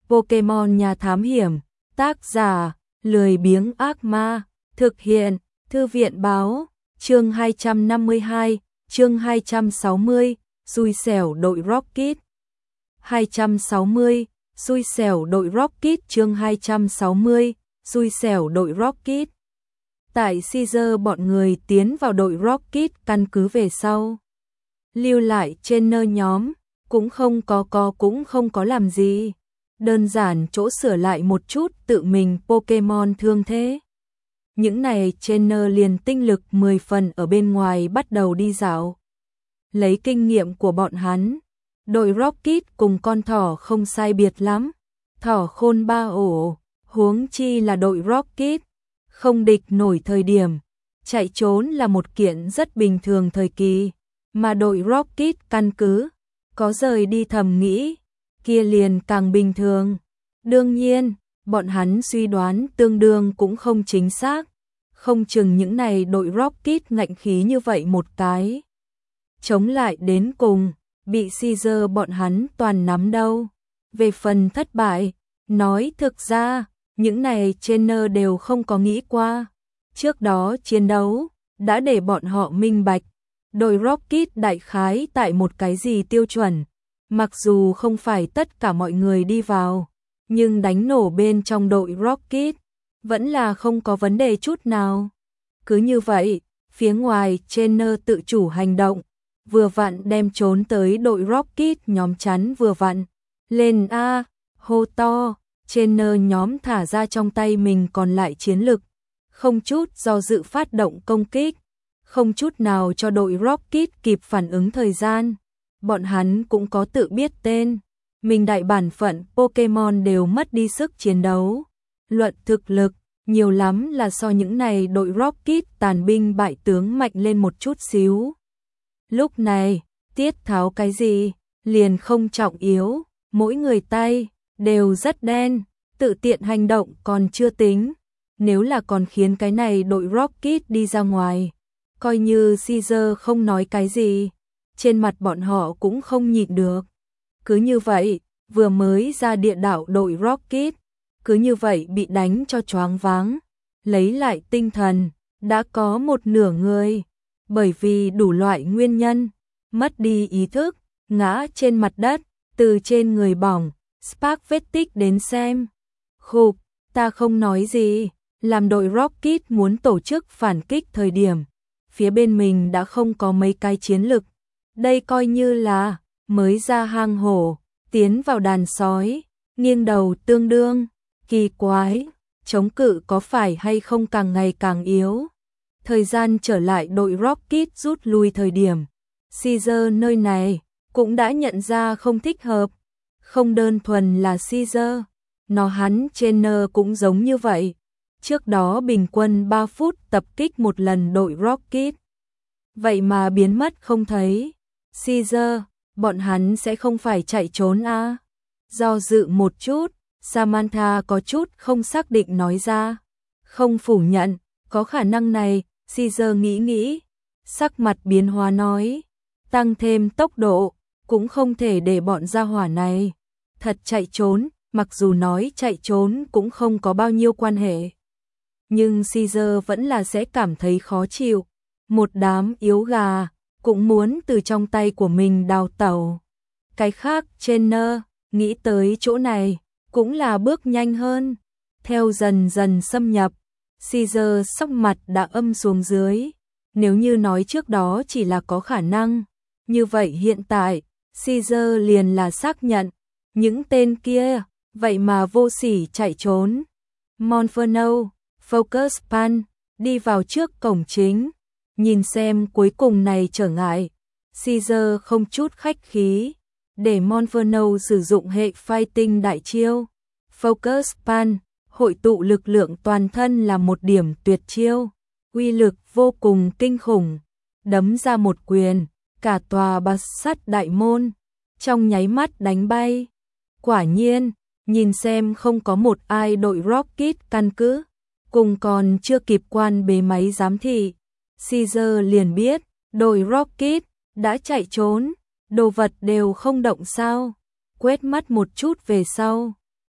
Pokemon Nhà Thám Hiểm, tác giả, lười biếng ác ma, thực hiện, Thư viện báo, chương 252, chương 260, xui xẻo đội Rocket. 260, xui xẻo đội Rocket chương 260, xui xẻo đội Rocket. Tại Caesar bọn người tiến vào đội Rocket căn cứ về sau. Lưu lại trainer nhóm, cũng không có làm gì. Đơn giản chỗ sửa lại một chút tự mình Pokemon thương thế. Những này trainer liền tinh lực 10 phần ở bên ngoài bắt đầu đi dạo. Lấy kinh nghiệm của bọn hắn, đội Rocket cùng con thỏ không sai biệt lắm. Thỏ khôn ba ổ, huống chi là đội Rocket. Không địch nổi thời điểm, chạy trốn là một kiện rất bình thường thời kỳ. Mà đội Rocket căn cứ, có rời đi thầm nghĩ, kia liền càng bình thường. Đương nhiên, bọn hắn suy đoán tương đương cũng không chính xác. Không chừng những này đội Rocket ngạnh khí như vậy một cái. Chống lại đến cùng, bị Caesar bọn hắn toàn nắm đâu. Về phần thất bại, nói thực ra, những này trainer đều không có nghĩ qua. Trước đó chiến đấu, đã để bọn họ minh bạch. Đội Rocket đại khái tại một cái gì tiêu chuẩn. Mặc dù không phải tất cả mọi người đi vào, nhưng đánh nổ bên trong đội Rocket vẫn là không có vấn đề chút nào. Cứ như vậy, phía ngoài trainer tự chủ hành động, vừa vặn đem trốn tới đội Rocket nhóm chắn vừa vặn. Lên A, hô to, trainer nhóm thả ra trong tay mình còn lại chiến lực, không chút do dự phát động công kích, không chút nào cho đội Rocket kịp phản ứng thời gian. Bọn hắn cũng có tự biết tên, mình đại bản phận Pokemon đều mất đi sức chiến đấu. Luận thực lực, nhiều lắm là so những này đội Rocket tàn binh bại tướng mạnh lên một chút xíu. Lúc này, tiết tháo cái gì, liền không trọng yếu, mỗi người tay đều rất đen, tự tiện hành động còn chưa tính. Nếu là còn khiến cái này đội Rocket đi ra ngoài, coi như Caesar không nói cái gì, trên mặt bọn họ cũng không nhịn được. Cứ như vậy, vừa mới ra địa đạo đội Rocket, cứ như vậy bị đánh cho choáng váng. Lấy lại tinh thần, đã có một nửa người, bởi vì đủ loại nguyên nhân, mất đi ý thức, ngã trên mặt đất, từ trên người bỏng, spark vết tích đến xem. Khục, ta không nói gì, làm đội Rocket muốn tổ chức phản kích thời điểm, phía bên mình đã không có mấy cái chiến lực. Đây coi như là mới ra hang hổ, tiến vào đàn sói, nghiêng đầu tương đương, kỳ quái, chống cự có phải hay không càng ngày càng yếu. Thời gian trở lại đội Rocket rút lui thời điểm, Caesar nơi này cũng đã nhận ra không thích hợp. Không đơn thuần là Caesar, hắn trainer cũng giống như vậy. Trước đó bình quân 3 phút tập kích một lần đội Rocket. Vậy mà biến mất không thấy. Caesar, bọn hắn sẽ không phải chạy trốn à? Do dự một chút, Samantha có chút không xác định nói ra. Không phủ nhận, có khả năng này, Caesar nghĩ, sắc mặt biến hóa nói. Tăng thêm tốc độ, cũng không thể để bọn gia hỏa này thật chạy trốn, mặc dù nói chạy trốn cũng không có bao nhiêu quan hệ. Nhưng Caesar vẫn là sẽ cảm thấy khó chịu. Một đám yếu gà, cũng muốn từ trong tay của mình đào tẩu. Cái khác trainer, nghĩ tới chỗ này, cũng là bước nhanh hơn. Theo dần dần xâm nhập, Caesar sắc mặt đã âm xuống dưới. Nếu như nói trước đó chỉ là có khả năng, như vậy hiện tại, Caesar liền là xác nhận. Những tên kia, vậy mà vô sỉ chạy trốn. Monferno, Focus Pan, đi vào trước cổng chính. Nhìn xem cuối cùng này trở ngại, Caesar không chút khách khí, để Monferno sử dụng hệ fighting đại chiêu. Focus Pan, hội tụ lực lượng toàn thân là một điểm tuyệt chiêu, uy lực vô cùng kinh khủng, đấm ra một quyền, cả tòa bát sắt đại môn, trong nháy mắt đánh bay. Quả nhiên, nhìn xem không có một ai đội Rocket căn cứ, cùng còn chưa kịp quan bế máy giám thị. Caesar liền biết, đội Rocket đã chạy trốn, đồ vật đều không động sao. Quét mắt một chút về sau,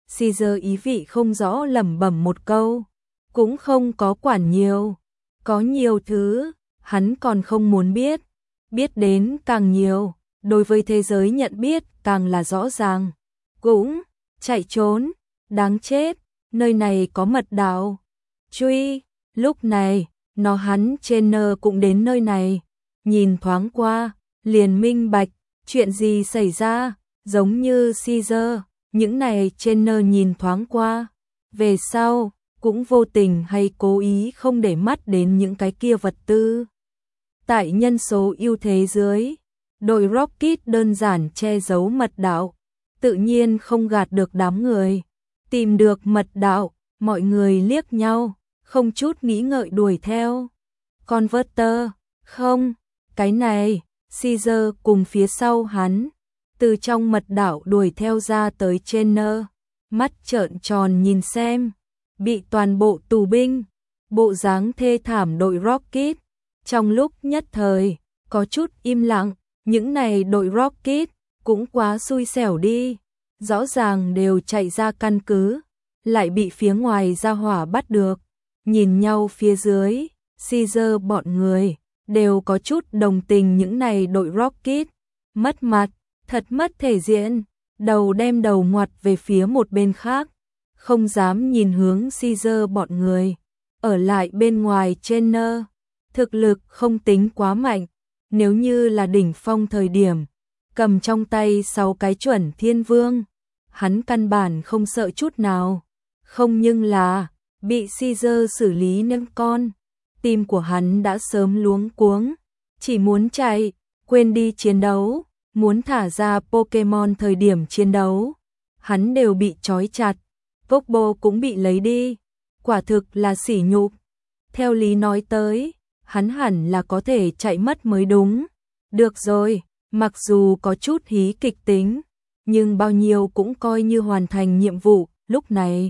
Caesar ý vị không rõ lẩm bẩm một câu, cũng không có quản nhiều, có nhiều thứ hắn còn không muốn biết, biết đến càng nhiều, đối với thế giới nhận biết càng là rõ ràng, cũng chạy trốn, đáng chết, nơi này có mật đạo. Truy, lúc này, hắn Trainer cũng đến nơi này, nhìn thoáng qua, liền minh bạch, chuyện gì xảy ra, giống như Caesar, những này Trainer nhìn thoáng qua, về sau, cũng vô tình hay cố ý không để mắt đến những cái kia vật tư. Tại nhân số ưu thế dưới, đội Rocket đơn giản che giấu mật đạo, tự nhiên không gạt được đám người. Tìm được mật đạo, mọi người liếc nhau, không chút nghĩ ngợi đuổi theo. Converter, không, cái này, Caesar cùng phía sau hắn, từ trong mật đạo đuổi theo ra tới Trainer, mắt trợn tròn nhìn xem, bị toàn bộ tù binh, bộ dáng thê thảm đội Rocket. Trong lúc nhất thời, có chút im lặng, những này đội Rocket cũng quá xui xẻo đi, rõ ràng đều chạy ra căn cứ, lại bị phía ngoài ra hỏa bắt được. Nhìn nhau phía dưới, Caesar bọn người đều có chút đồng tình những này đội Rocket, mất mặt, thật mất thể diện, đầu đem đầu ngoặt về phía một bên khác, không dám nhìn hướng Caesar bọn người. Ở lại bên ngoài Trainer, thực lực không tính quá mạnh, nếu như là đỉnh phong thời điểm, cầm trong tay 6 cái chuẩn thiên vương, hắn căn bản không sợ chút nào, không nhưng là, bị Caesar xử lý nâng con, tim của hắn đã sớm luống cuống, chỉ muốn chạy, quên đi chiến đấu, muốn thả ra Pokemon thời điểm chiến đấu, hắn đều bị trói chặt, Popo cũng bị lấy đi, quả thực là sỉ nhục. Theo lý nói tới, hắn hẳn là có thể chạy mất mới đúng. Được rồi, mặc dù có chút hí kịch tính, nhưng bao nhiêu cũng coi như hoàn thành nhiệm vụ. Lúc này,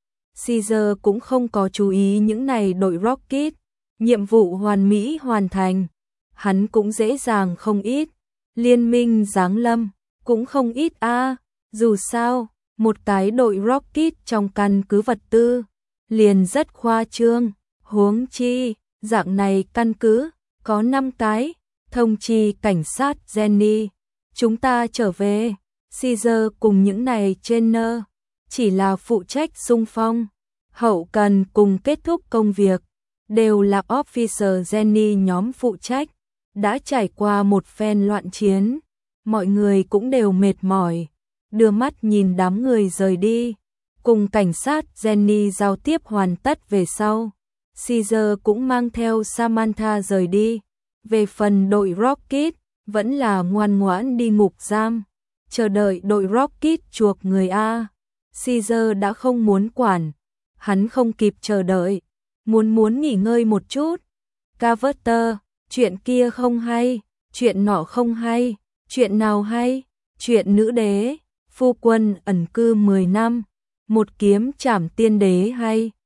Caesar cũng không có chú ý những này đội Rocket, nhiệm vụ hoàn mỹ hoàn thành, hắn cũng dễ dàng không ít. Liên minh giáng lâm cũng không ít a, dù sao, một cái đội Rocket trong căn cứ vật tư liền rất khoa trương, huống chi, dạng này căn cứ có 5 cái, thông chi cảnh sát Jenny, chúng ta trở về. Caesar cùng những này Trainer chỉ là phụ trách xung phong, hậu cần cùng kết thúc công việc, đều là Officer Jenny nhóm phụ trách. Đã trải qua một phen loạn chiến, mọi người cũng đều mệt mỏi, đưa mắt nhìn đám người rời đi, cùng cảnh sát Jenny giao tiếp hoàn tất về sau. Caesar cũng mang theo Samantha rời đi, về phần đội Rocket, vẫn là ngoan ngoãn đi ngục giam, chờ đợi đội Rocket chuộc người A. Caesar đã không muốn quản, hắn không kịp chờ đợi, muốn nghỉ ngơi một chút. Carver, chuyện kia không hay, chuyện nọ không hay, chuyện nào hay, chuyện nữ đế, phu quân ẩn cư 10 năm, một kiếm trảm tiên đế hay.